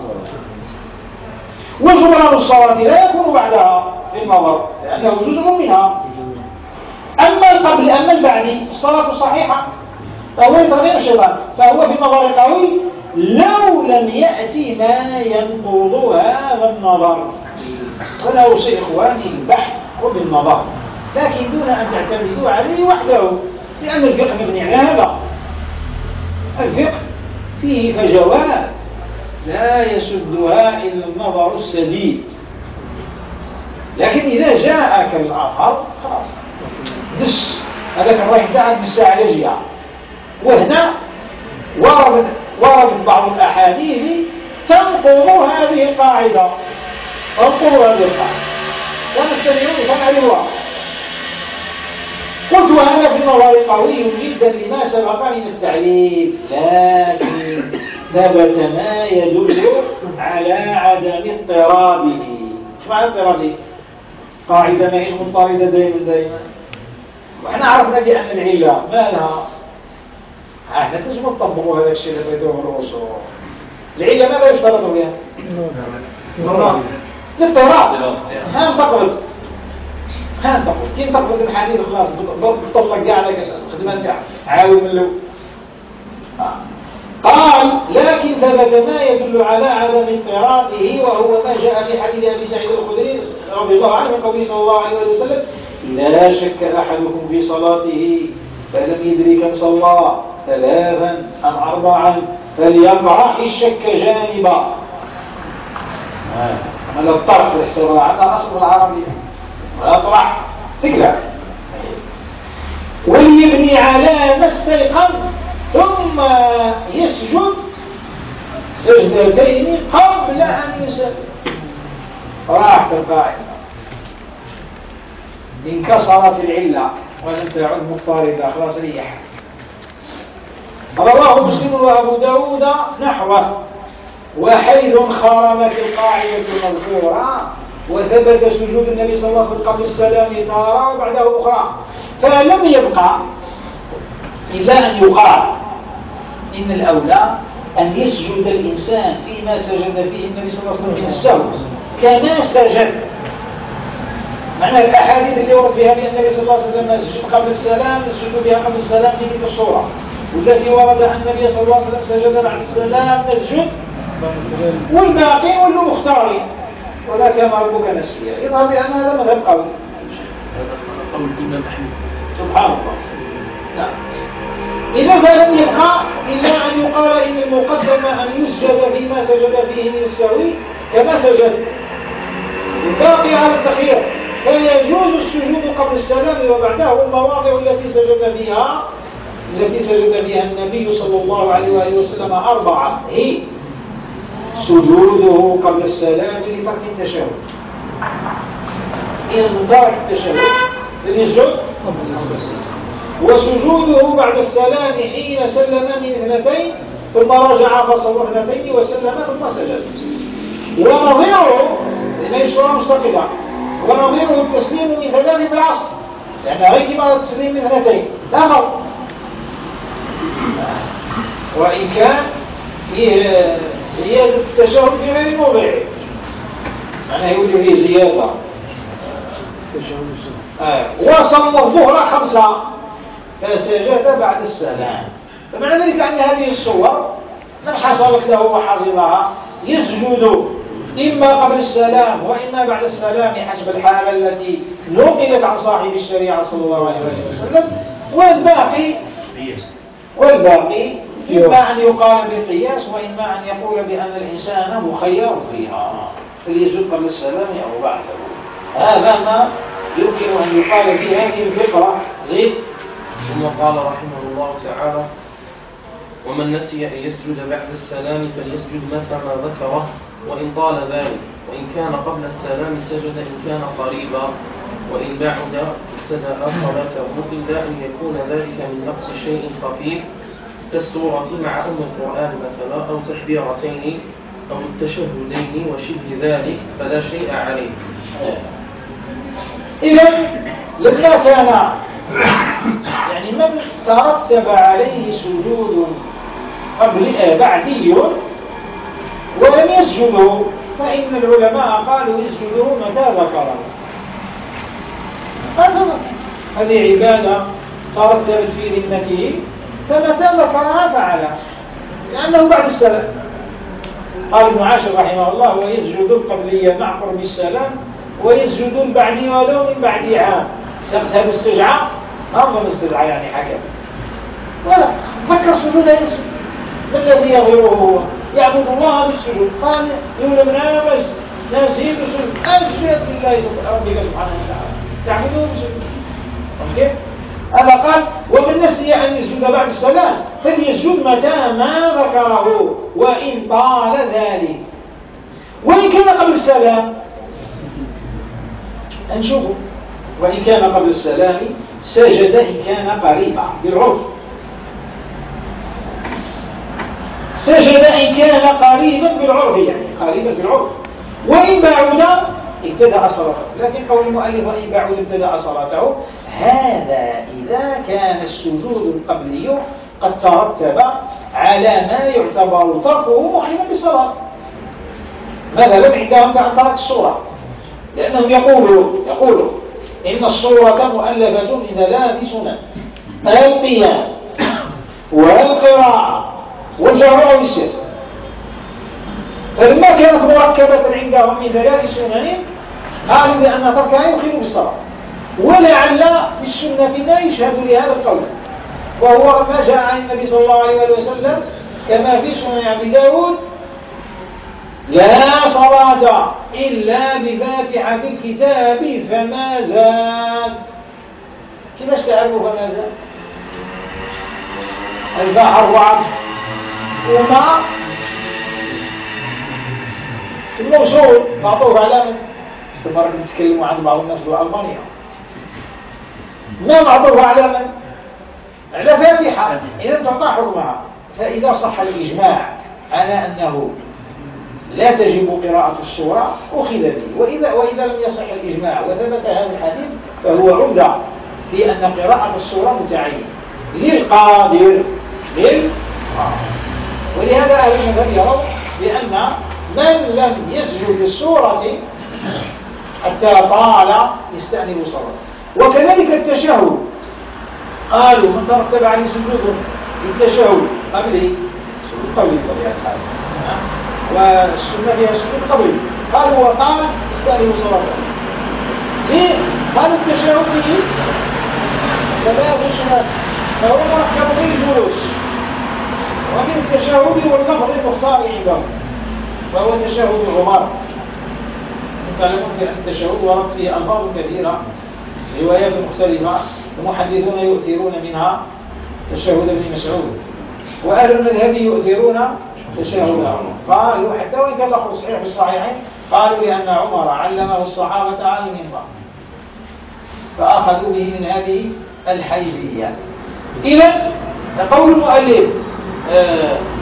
وجبران الصلاة لا يكون بعدها في النظر لأنه جزء منها. أما القبل أما البعد الصلاة صحيحة، فهو يتغير الشيطان، فهو في النظر قوي لو لم يأتي ما ينقض هذا النظر. ولا أوصي إخواني البحث وبالنظر، لكن دون أن تعتمدوا عليه وحده، لأن الفقه مبني على هذا. الفقه فيه فجوات لا يسدها إلا النظر السديد، لكن إذا جاءك الآخر خلاص دس هذاك الراي تاعك دس على جهة. وهنا وردت وردت بعض الأحاديث تنقض هذه القاعدة، تنقض هذه القاعدة ونستمعون فنعلمها. قلت وهذا في النظر قوي جدا لما سبق من التعليل، لكن ثبت ما يدل على عدم اضطرابه. ايش معنى اضطرابه؟ قاعدة ما هيش مضطردة دائما دائما، واحنا عرفنا بأن العلة ما لها، احنا لازم نطبقوا هذا الشيء اللي بيدوه الرسول. العلة ماذا يشترط بها؟ الاضطراب. ها انتقلت ها انتقلت كي انتقلت الحديث خلاص بطلق كاع الخدمة تاعها عاود من الاول. قال لكن ثبت ما يدل على عدم اضطرابه، وهو ما جاء في حديث ابي سعيد الخدري رضي الله عنه قوله صلى الله عليه وسلم: إذا شك أحدكم في صلاته فلم يدري كم صلى ثلاثا أم أربعا فليقرأ الشك جانبا. هذا الطرح يحسب عندنا أصل العربي ويطرح تقلع، وليبني على ما استيقن ثم يسجد سجدتين قبل أن يسجد. راحت القاعدة، انكسرت العلة ولم تعد مضطردة، خلاص ريح. رواه مسلم وأبو داود نحوه، وحيث خرمت القاعدة المذكورة وثبت سجود النبي صلى الله عليه وسلم قبل السلام تارة وبعده أخرى، فلم يبقى إلا أن يقال إن الأولى أن يسجد الإنسان فيما سجد فيه النبي صلى الله عليه وسلم من السهو كما سجد. معنى الأحاديث اللي ورد فيها بأن النبي صلى الله عليه وسلم سجد قبل السلام نسجد بها قبل السلام في تلك الصورة، والتي ورد أن النبي صلى الله عليه وسلم سجد بعد السلام نسجد، والباقين ولوا مختارين ولا كما ربك نسيا. يظهر بأن هذا مذهب قوي. سبحان الله. نعم. إذا فلم يبقى إلا أن يقال إن المقدم أن يسجد فيما سجد فيه من السهو كما سجد، الباقي على التخيير، فيجوز السجود قبل السلام وبعده المواضع التي سجد فيها التي سجد فيها النبي صلى الله عليه وآله وسلم أربعة، هي سجوده قبل السلام لترك التشهد. إن ترك التشهد لليسجد، وسجوده بعد السلام حين سلم من اثنتين ثم رجع فصل اثنتين وسلم ثم سجد. ونظيره ليس صورة مستقلة، ونظيره التسليم من ثلاث في العصر، لأن ركب على التسليم من اثنتين لا فرق، وإن كان فيه زيادة التشهد في غير موضعه، معناه يقول فيه زيادة. آه. وصلى الظهر خمسة فسجد بعد السلام. فمعنى ذلك أن هذه الصور من حصلت له وحفظها يسجد إما قبل السلام وإما بعد السلام حسب الحالة التي نقلت عن صاحب الشريعة صلى الله عليه وسلم. والباقي والباقي إما أن يقال بالقياس وإما أن يقول بأن الإنسان مخير فيها فليسجد قبل السلام أو بعده. هذا ما يمكن أن يقال في هذه الفقرة. زيد. ثم قال رحمه الله تعالى: ومن نسي أن يسجد بعد السلام فليسجد متى ما ذكره وإن طال ذلك، وإن كان قبل السلام سجد إن كان قريبا، وإن بعد ابتدأ صلاته إلا أن يكون ذلك من نقص شيء خفيف كالسورة مع أم القرآن مثلا، أو تكبيرتين أو التشهدين وشبه ذلك فلا شيء عليه. إذا لما كان يعني من ترتب عليه سجود قبل بعدي ولم يسجدوا فإن العلماء قالوا يسجدوا متى ذكره. هذه عبادة ترتبت في ذمته فمتى ذكرها فعلها لأنه بعد السلام. قال ابن عاشر رحمه الله: ويسجد القبلية مع قرب السلام ويسجد البعدي ولو من بعد عام. سقتها باستجعاء أمر باستجعاء يعني حكم ولا ذكر سجود يسجد. ما الذي يغيره هو يعبد الله بالسجود؟ قال يقول ابن آمس نسيت سجود أسجد بالله ربك سبحانه وتعالى تعبدون بالسجود. كيف؟ هذا قال: ومن نسي أن يسجد بعد السلام فليسجد متى ما ذكره وإن طال ذلك. وإن كان قبل السلام نشوفه، وإن كان قبل السلام سجد إن كان قريبا بالعرف، سجد إن كان قريبا بالعرف يعني قريبا بالعرف. وإن بعد ابتدأ صلاته، لكن قول المؤلف وإن بعد ابتدأ صلاته هذا إذا كان السجود القبلي قد ترتب على ما يعتبر تركه مخلا بالصلاة. مثلا عندهم كأن ترك الصورة، لأنهم يقولوا يقولوا إن الصورة مؤلفة من ثلاث سنن: القيام والقراءة والجهر والسر. فلما كانت مركبة عندهم من ثلاث سنن قالوا بأن تركها يخل بالصلاة، ولعل في السنة ما يشهد لهذا القول، وهو ما جاء عن النبي صلى الله عليه وسلم كما في سنن أبي داود: لا صلاة إلا بفاتحة الكتاب فما زاد. كيف تعرفوا فما زاد؟ البحر وعرف وما الموصول معطوف على من؟ استمرت نتكلموا عن بعض الناس بألمانيا. ما معطوف على من؟ على فاتحة، إذا تعطى حكمها. فإذا صح الإجماع على أنه لا تجب قراءة السورة أخذ به، وإذا, وإذا لم يصح الإجماع وثبت هذا الحديث فهو عمدة في أن قراءة السورة متعينة للقادر للقادر. ولهذا أهل المذهب يرون بأن من لم يسجد للسورة حتى طال يستأنف صلاته. وكذلك التشهد، قالوا من ترتب عليه سجود للتشهد قبله سجود قبلي بطبيعة الحال، والسنة فيها سجود قبلي، قالوا وقال يستأنف صلاته. ليه؟ قالوا التشهد فيه ثلاث سنن فهو مركب بالجلوس، ومن التشهد واللفظ المختار عندهم وهو تشهد عمر. تعلمون بأن التشهد ورد فيه ألفاظ كثيرة روايات مختلفة، المحدثون يؤثرون منها تشهد ابن مسعود، وأهل المذهب يؤثرون تشهد عمر. قالوا حتى وإن كان لفظ صحيح في الصحيحين قالوا بأن عمر علمه الصحابة على المنبر فأخذوا به من هذه الحيثية. إذن قول المؤلف آه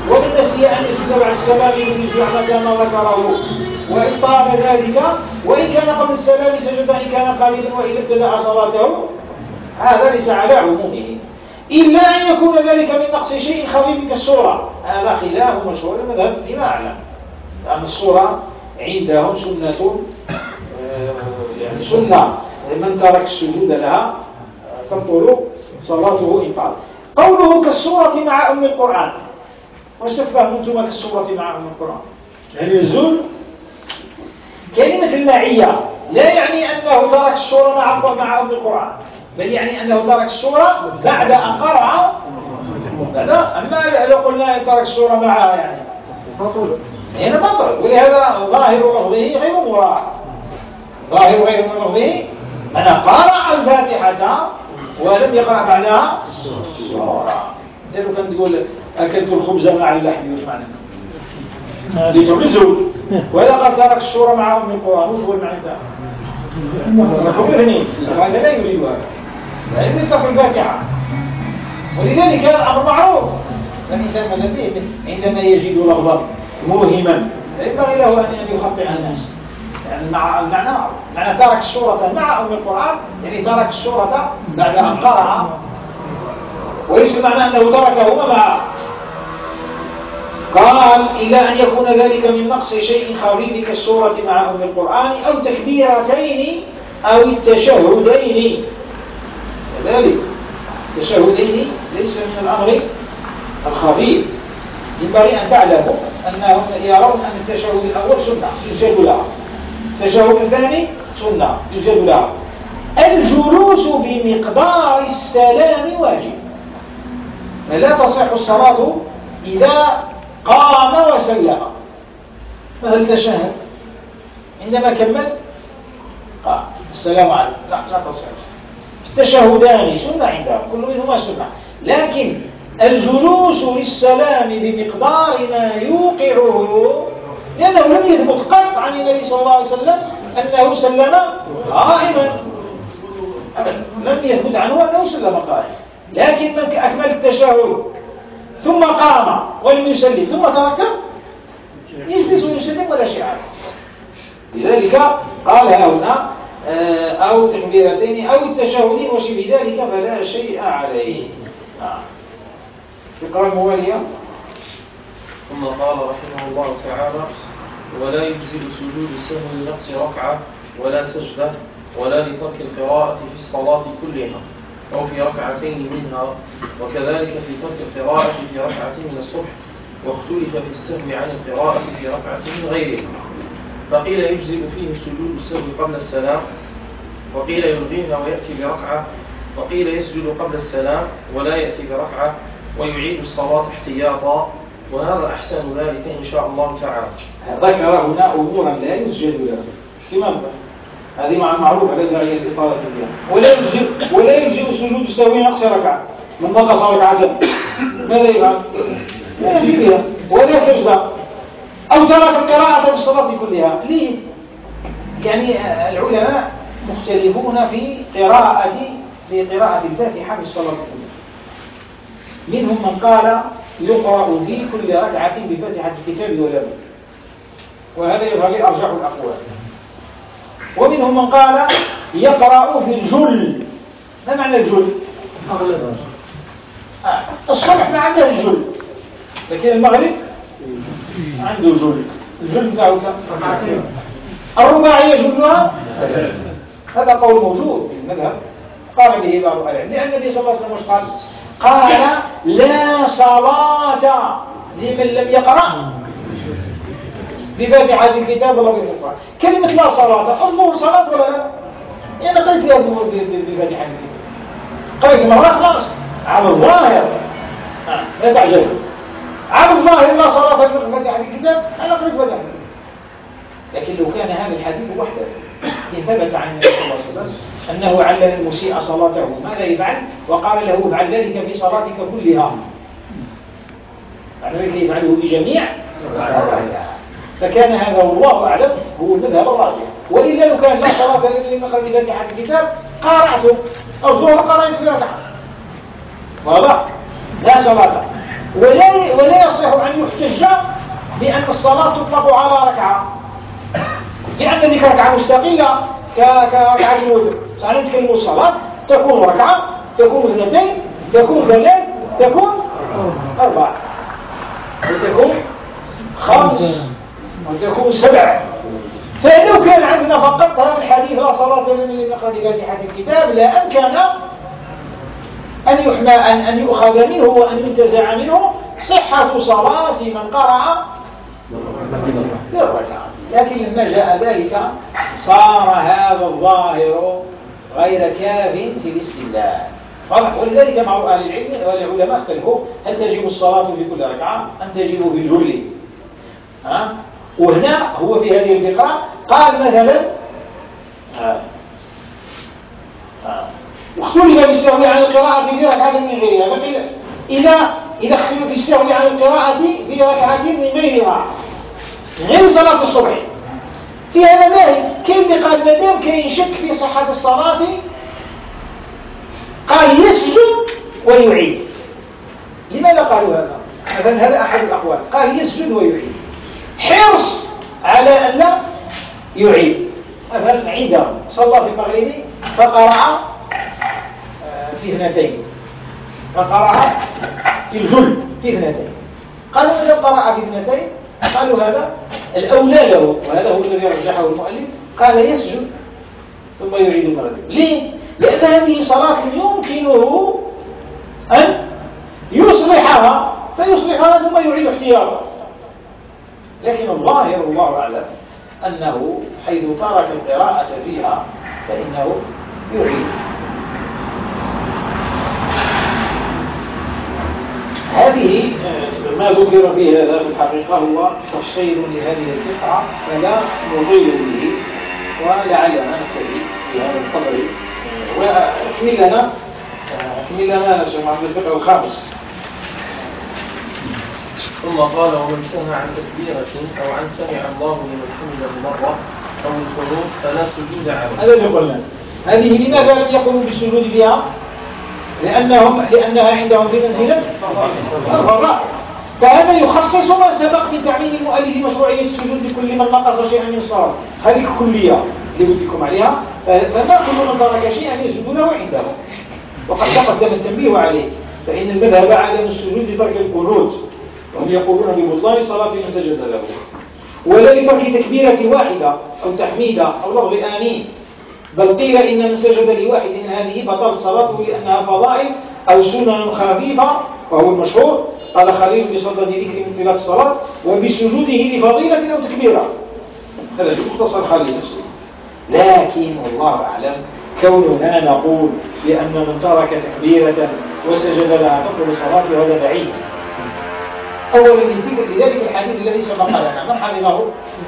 وإن نسي أن يسجد بعد السلام برجوع مكان ذكره وإن طاب ذلك وإن كان قبل السلام سجد إن كان قليلا وإن ابتدأ صلاته هذا ليس على عمومه إلا أن يكون ذلك من نقص شيء خفيف كالصورة. هذا خلاف مشهور المذهب فيما أعلم، لأن الصورة عندهم سنة يعني سنة من ترك السجود لها تبطل صلاته إن طال. قوله كالصورة مع أم القرآن، وش تفهمتم كالصورة مع أم القرآن؟ يعني الزول كلمة المعية لا يعني أنه ترك الصورة مع مع أم القرآن، بل يعني أنه ترك الصورة بعد أن قرأ. لا، أما لو قلنا ترك الصورة معها يعني بطل، يعني بطل. ولهذا ظاهر لفظه غير مراعى، ظاهر غير لفظه من قرأ الفاتحة ولم يقرأ بعدها الصورة. انت لو كان تقول أكلت الخبز مع اللحم وش معنى؟ هذه تمزه. وإذا قد ترك الصورة مع أم القرآن وش هو المعنى ده؟ وهذا لا يريد هذا، لا يريد ترك الفاتحة. ولذلك هذا الأمر معروف. الإنسان ماذا به عندما يجد لفظا موهما ينبغي له أن يخطئ الناس، يعني مع المعنى معروف. معنى ترك الصورة مع أم القرآن يعني ترك الصورة بعد أن قرأ، وليس معنى أنه تركهما معه. قال إلا أن يكون ذلك من نقص شيء خفيف كالسورة مع أم القرآن أو تكبيرتين أو التشهدين. كذلك التشهدين ليس من الأمر الخفيف. ينبغي أن تعلموا أنهم يرون أن التشهد الأول سنة يجب لها، التشهد الثاني سنة يجب لها. الجلوس بمقدار السلام واجب، فلا تصح الصلاة إذا قام وسلم. فهل تشهد عندما كمل قال السلام عليكم؟ لا لا تصح. التشهدان سنة عندهم، كل منهما سنة، لكن الجلوس للسلام بمقدار ما يوقعه، لأنه لم يثبت قط عن النبي صلى الله عليه وسلم أنه سلم قائما، لم يثبت عنه أنه سلم قائما. لكن من أكمل التشهد ثم قام ولم يسلم ثم ترك يجلس ويسلم ولا شيء عليه. لذلك قال هنا أو تكبيرتين أو التشهدين وشبه ذلك فلا شيء عليه. فقرة موالية. ثم قال رحمه الله تعالى: ولا يجزئ سجود السهو لنقص ركعة ولا سجدة ولا لترك القراءة في الصلاة كلها أو في ركعتين منها، وكذلك في ترك القراءة في ركعة من الصبح، واختلف في السهو عن القراءة في ركعة من غيرها. فقيل يجزئ فيه سجود السهو قبل السلام، وقيل يلغيها ويأتي بركعة، وقيل يسجد قبل السلام ولا يأتي بركعة ويعيد الصلاة احتياطا، وهذا أحسن ذلك إن شاء الله تعالى. ذكر هنا أمورا لا يسجد لها كما هذه معروفة لا داعي للإطالة فيها. ولا يجزئ ولا يجزئ سجود السهو نقص ركعة، من نقص ركعة ماذا يفعل؟ لا يجزئ بها ولا سجدة أو ترك القراءة في الصلاة كلها. ليه؟ يعني العلماء مختلفون في قراءة في قراءة الفاتحة في الصلاة كلها. منهم من قال يقرأ في كل ركعة بفاتحة الكتاب ولا بد، وهذا يظهر أرجح الأقوال. ومنهم من قال يقرأ في الجل. ما معنى الجل؟ آه. الصبح ما عنده الجل، لكن المغرب عنده جل. الجل بتاعه كم؟ الرباعية جلها هذا قول موجود في المذهب قال به بعض أهل العلم، لأن النبي صلى الله عليه وسلم قال قال لا صلاة لمن لم يقرأ بفاتحة الكتاب ولا بالقرآن. كلمة لا صلاة، الظهر صلاة ولا لا؟ يعني قلت لها بفاتحة الكتاب، قلت مرة خلاص على الظاهر لا تعجب، على الظاهر لا صلاة بفاتحة الكتاب أنا قلت فاتحة. لكن لو كان هذا الحديث وحده ثبت عن النبي صلى الله عليه وسلم أنه علم المسيء صلاته ماذا يفعل، وقال له افعل ذلك في صلاتك كلها، معنى ذلك يفعله بجميع صلاتك، فكان هذا والله أعلم هو المذهب الراجح. وإلا لو كان لا صلاة لمن قرأ بفاتحة الكتاب قرأته الظهر قرأت فاتحة واضح لا صلاة، ولا ولا يصح أن يحتج بأن الصلاة تطلق على ركعة، لأن ذيك ركعة مستقلة كركعة الوتر. تعالى نتكلموا الصلاة تكون ركعة، تكون اثنتين، تكون ثلاث، تكون أربع، وتكون خمس، وتكون سبع. فلو كان عندنا فقط هذا الحديث لا صلاة لمن لم يقرأ بفاتحة الكتاب لا أمكن أن يحمى أن أن يؤخذ منه وأن ينتزع منه صحة صلاة من قرأ بالركعة. لكن لما جاء ذلك صار هذا الظاهر غير كاف في الاستدلال. ولذلك مع أهل العلم والعلماء اختلفوا هل تجب الصلاة في كل ركعة أم تجب في الجل. ها؟ وهنا هو في هذه الفقرة قال مثلا آه. آه. اختلف في السهو عن القراءة في ركعة من غيرها، فقيل إذا إذا اختلف في السهو عن القراءة في ركعة من غيرها غير صلاة الصبح في هذا ماهي. كيف قال مدام كاين شك في صحة الصلاة قال يسجد ويعيد. لماذا قالوا هذا؟ مثلا هذا أحد الأقوال، قال يسجد ويعيد حرص على أن لا يعيد. مثلا عندهم صلى في المغرب فقرأ في اثنتين، فقرأ في الجل في اثنتين. قالوا لو قرأ في اثنتين قالوا هذا الأولى له، وهذا هو الذي رجحه المؤلف، قال يسجد ثم يعيد المرة. ليه؟ لأن هذه صلاة يمكنه أن يصلحها فيصلحها ثم يعيد احتياطها. لكن الظاهر الله أعلم أنه حيث ترك القراءة فيها فإنه يعيد. هذه ما ذكر في هذا في الحقيقة هو تفصيل لهذه الفقرة فلا نطيل به، ولعلنا نكتفي بهذا القدر وأكمل لنا أكمل لنا نسمع من الفقه الخامس. ثم قال ومن سمع عن تكبيرة أو عن سمع الله لمن حمده مرة أو القنوت فلا سجود عليه. هذا اللي قلنا. هذه لماذا لم يقولوا بالسجود بها؟ لأنهم لأنها عندهم في منزلة الرابع. فهذا يخصص ما سبق من تعميم المؤلف مشروعية السجود لكل من نقص شيئا من الصلاة. هذه كلية اللي قلت لكم عليها. فما كل من ترك شيئا يسجد له عنده، وقد تقدم التنبيه عليه. فإن المذهب عدم السجود لترك القنوت، وهم يقولون ببطلان صلاة من سجد له، ولا لترك تكبيرة واحدة أو تحميدة أو لفظ آمين، بل قيل إن من سجد لواحد من هذه بطلت صلاته لأنها فضائل أو سنن خفيفة، وهو المشهور. قال خليل بصدد ذكر من طلاب الصلاة وبسجوده لفضيلة أو تكبيرة. هذا في مختصر خليل نفسه. لكن والله أعلم كوننا نقول لأن من ترك تكبيرة وسجد لها تطلب صلاته هذا بعيد. أولا لذلك الحديث الذي سبق لنا من حفظه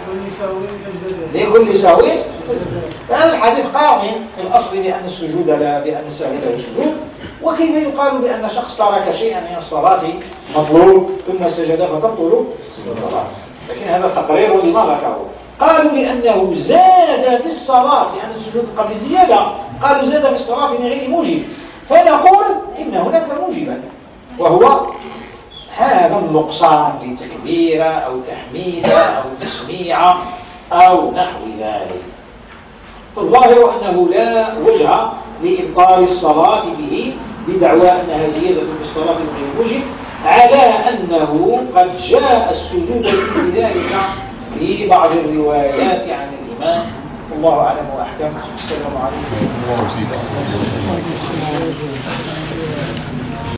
لكل ساوي، فهذا الحديث قائم في الأصل بأن السجود لا بأن الساوي لا السجود. وكيف يقال بأن شخص ترك شيئا من الصلاة مطلوب ثم سجد فتبطل الصلاة؟ لكن هذا تقرير لما ذكره. قالوا بأنه زاد في الصلاة لأن السجود قبل زيادة، قالوا زاد في الصلاة من غير موجب، فنقول إن هناك موجبا وهو هذا النقصان لتكبيرة أو تحميدة أو تسميعة أو نحو ذلك. فالظاهر أنه لا وجه لإبطال الصلاة به بدعوى أنها زيادة في الصلاة من غير موجب، على أنه قد جاء السجود في ذلك في بعض الروايات عن الإمام. الله أعلم وأحكم. السلام عليكم.